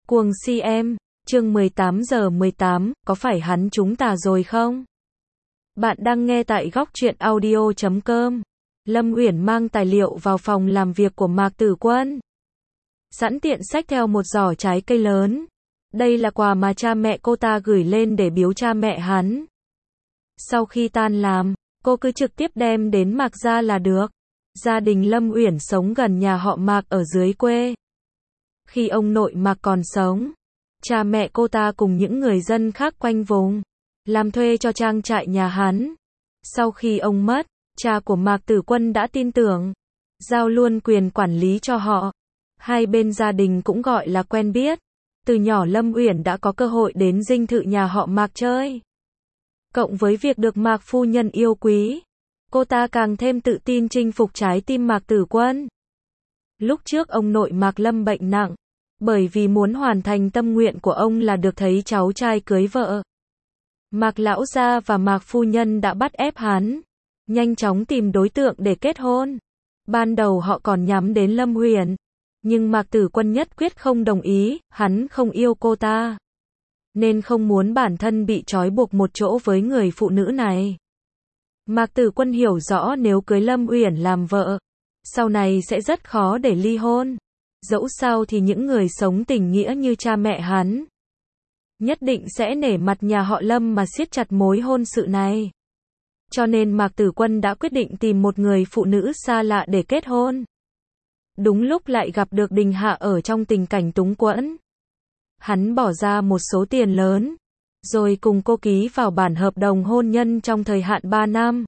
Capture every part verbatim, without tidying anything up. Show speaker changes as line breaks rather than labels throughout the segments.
Cuồng si em, chương mười tám giờ mười tám, có phải hắn chúng ta rồi không? Bạn đang nghe tại góc truyện audio chấm com. Lâm Uyển mang tài liệu vào phòng làm việc của Mạc Tử Quân. Sẵn tiện xách theo một giỏ trái cây lớn. Đây là quà mà cha mẹ cô ta gửi lên để biếu cha mẹ hắn. Sau khi tan làm, cô cứ trực tiếp đem đến Mạc gia là được. Gia đình Lâm Uyển sống gần nhà họ Mạc ở dưới quê. Khi ông nội Mạc còn sống, cha mẹ cô ta cùng những người dân khác quanh vùng, làm thuê cho trang trại nhà hắn. Sau khi ông mất, cha của Mạc Tử Quân đã tin tưởng, giao luôn quyền quản lý cho họ. Hai bên gia đình cũng gọi là quen biết. Từ nhỏ Lâm Uyển đã có cơ hội đến dinh thự nhà họ Mạc chơi. Cộng với việc được Mạc phu nhân yêu quý, cô ta càng thêm tự tin chinh phục trái tim Mạc Tử Quân. Lúc trước ông nội Mạc Lâm bệnh nặng, bởi vì muốn hoàn thành tâm nguyện của ông là được thấy cháu trai cưới vợ. Mạc lão gia và Mạc phu nhân đã bắt ép hắn nhanh chóng tìm đối tượng để kết hôn. Ban đầu họ còn nhắm đến Lâm Uyển, nhưng Mạc Tử Quân nhất quyết không đồng ý, hắn không yêu cô ta, nên không muốn bản thân bị trói buộc một chỗ với người phụ nữ này. Mạc Tử Quân hiểu rõ nếu cưới Lâm Uyển làm vợ, sau này sẽ rất khó để ly hôn. Dẫu sao thì những người sống tình nghĩa như cha mẹ hắn nhất định sẽ nể mặt nhà họ Lâm mà siết chặt mối hôn sự này. Cho nên Mạc Tử Quân đã quyết định tìm một người phụ nữ xa lạ để kết hôn. Đúng lúc lại gặp được Đình Hạ ở trong tình cảnh túng quẫn. Hắn bỏ ra một số tiền lớn, rồi cùng cô ký vào bản hợp đồng hôn nhân trong thời hạn ba năm.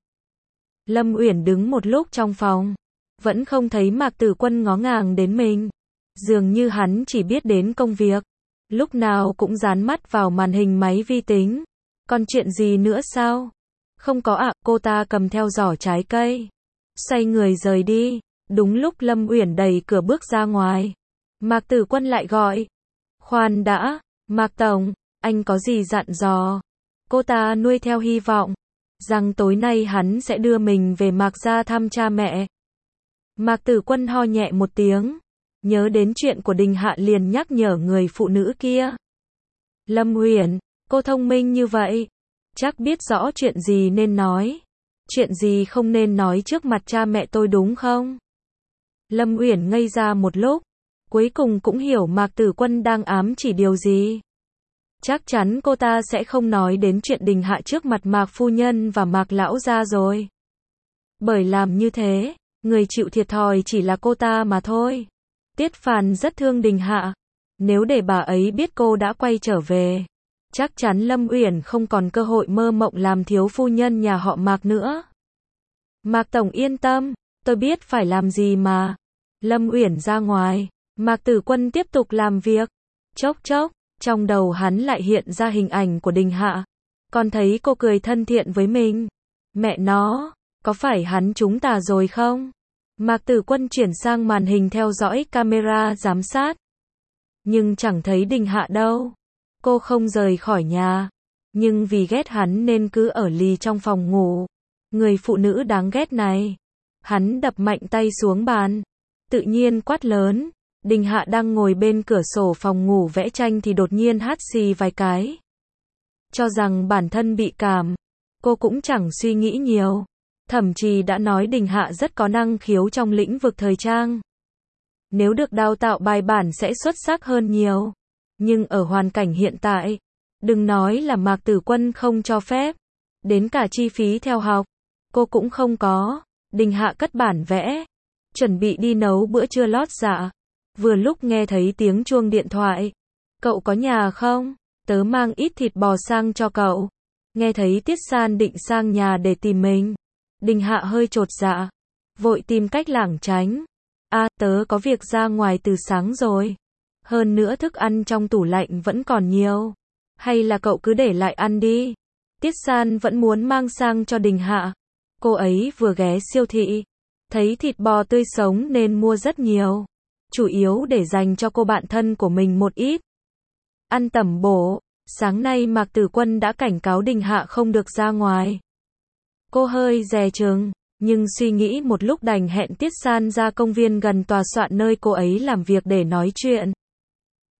Lâm Uyển đứng một lúc trong phòng, vẫn không thấy Mạc Tử Quân ngó ngàng đến mình. Dường như hắn chỉ biết đến công việc, lúc nào cũng dán mắt vào màn hình máy vi tính. Còn chuyện gì nữa sao? Không có ạ, cô ta cầm theo giỏ trái cây, xoay người rời đi. Đúng lúc Lâm Uyển đẩy cửa bước ra ngoài, Mạc Tử Quân lại gọi. Khoan đã, Mạc Tổng, anh có gì dặn dò? Cô ta nuôi theo hy vọng rằng tối nay hắn sẽ đưa mình về Mạc gia thăm cha mẹ. Mạc Tử Quân ho nhẹ một tiếng, nhớ đến chuyện của Đình Hạ liền nhắc nhở người phụ nữ kia. Lâm Uyển, cô thông minh như vậy, chắc biết rõ chuyện gì nên nói, chuyện gì không nên nói trước mặt cha mẹ tôi đúng không? Lâm Uyển ngây ra một lúc, cuối cùng cũng hiểu Mạc Tử Quân đang ám chỉ điều gì. Chắc chắn cô ta sẽ không nói đến chuyện Đình Hạ trước mặt Mạc phu nhân và Mạc lão gia rồi. Bởi làm như thế, người chịu thiệt thòi chỉ là cô ta mà thôi. Tiết Phàn rất thương Đình Hạ, nếu để bà ấy biết cô đã quay trở về, chắc chắn Lâm Uyển không còn cơ hội mơ mộng làm thiếu phu nhân nhà họ Mạc nữa. Mạc Tổng yên tâm, tôi biết phải làm gì mà. Lâm Uyển ra ngoài, Mạc Tử Quân tiếp tục làm việc. Chốc chốc, trong đầu hắn lại hiện ra hình ảnh của Đình Hạ, còn thấy cô cười thân thiện với mình. Mẹ nó, có phải hắn chúng ta rồi không? Mạc Tử Quân chuyển sang màn hình theo dõi camera giám sát, nhưng chẳng thấy Đình Hạ đâu. Cô không rời khỏi nhà, nhưng vì ghét hắn nên cứ ở lì trong phòng ngủ. Người phụ nữ đáng ghét này. Hắn đập mạnh tay xuống bàn, tự nhiên quát lớn. Đình Hạ đang ngồi bên cửa sổ phòng ngủ vẽ tranh thì đột nhiên hắt xì vài cái. Cho rằng bản thân bị cảm, cô cũng chẳng suy nghĩ nhiều. Thậm chí đã nói Đình Hạ rất có năng khiếu trong lĩnh vực thời trang. Nếu được đào tạo bài bản sẽ xuất sắc hơn nhiều. Nhưng ở hoàn cảnh hiện tại, đừng nói là Mạc Tử Quân không cho phép, đến cả chi phí theo học, cô cũng không có. Đình Hạ cất bản vẽ, chuẩn bị đi nấu bữa trưa lót dạ. Vừa lúc nghe thấy tiếng chuông điện thoại. Cậu có nhà không? Tớ mang ít thịt bò sang cho cậu. Nghe thấy Tiết San định sang nhà để tìm mình, Đình Hạ hơi chột dạ, vội tìm cách lảng tránh. À, tớ có việc ra ngoài từ sáng rồi. Hơn nữa thức ăn trong tủ lạnh vẫn còn nhiều. Hay là cậu cứ để lại ăn đi. Tiết San vẫn muốn mang sang cho Đình Hạ. Cô ấy vừa ghé siêu thị, thấy thịt bò tươi sống nên mua rất nhiều. Chủ yếu để dành cho cô bạn thân của mình một ít. Ăn tẩm bổ. Sáng nay Mạc Tử Quân đã cảnh cáo Đình Hạ không được ra ngoài. Cô hơi dè chừng, nhưng suy nghĩ một lúc đành hẹn Tiết San ra công viên gần tòa soạn nơi cô ấy làm việc để nói chuyện.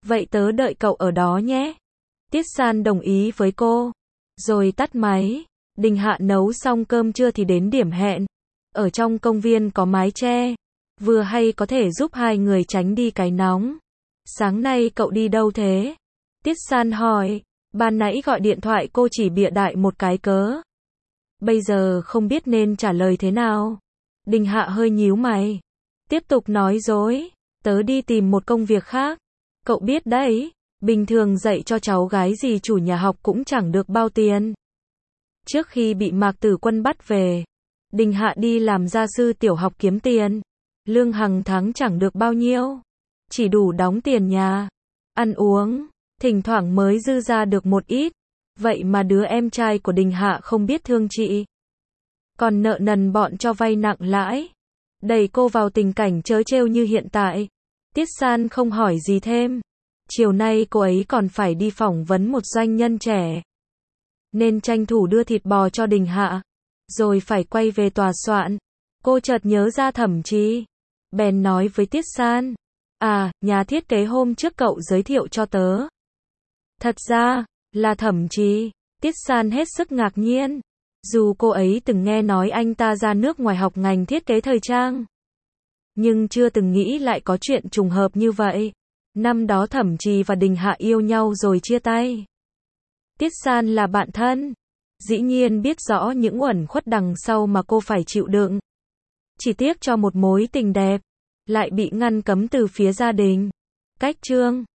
Vậy tớ đợi cậu ở đó nhé. Tiết San đồng ý với cô. Rồi tắt máy. Đình Hạ nấu xong cơm trưa thì đến điểm hẹn. Ở trong công viên có mái che. Vừa hay có thể giúp hai người tránh đi cái nóng. Sáng nay cậu đi đâu thế? Tiết San hỏi. Ban nãy gọi điện thoại cô chỉ bịa đại một cái cớ. Bây giờ không biết nên trả lời thế nào. Đình Hạ hơi nhíu mày. Tiếp tục nói dối. Tớ đi tìm một công việc khác. Cậu biết đấy, bình thường dạy cho cháu gái gì chủ nhà học cũng chẳng được bao tiền. Trước khi bị Mạc Tử Quân bắt về, Đình Hạ đi làm gia sư tiểu học kiếm tiền. Lương hàng tháng chẳng được bao nhiêu. Chỉ đủ đóng tiền nhà, ăn uống, thỉnh thoảng mới dư ra được một ít. Vậy mà đứa em trai của Đình Hạ không biết thương chị. Còn nợ nần bọn cho vay nặng lãi. Đẩy cô vào tình cảnh trớ trêu như hiện tại. Tiết San không hỏi gì thêm. Chiều nay cô ấy còn phải đi phỏng vấn một doanh nhân trẻ. Nên tranh thủ đưa thịt bò cho Đình Hạ. Rồi phải quay về tòa soạn. Cô chợt nhớ ra Thẩm Trì. Bèn nói với Tiết San. À, nhà thiết kế hôm trước cậu giới thiệu cho tớ. Thật ra, là Thẩm Trì. Tiết San hết sức ngạc nhiên. Dù cô ấy từng nghe nói anh ta ra nước ngoài học ngành thiết kế thời trang. Nhưng chưa từng nghĩ lại có chuyện trùng hợp như vậy. Năm đó Thẩm Trì và Đình Hạ yêu nhau rồi chia tay. Tiết San là bạn thân. Dĩ nhiên biết rõ những uẩn khuất đằng sau mà cô phải chịu đựng. Chỉ tiếc cho một mối tình đẹp. Lại bị ngăn cấm từ phía gia đình. Cách chương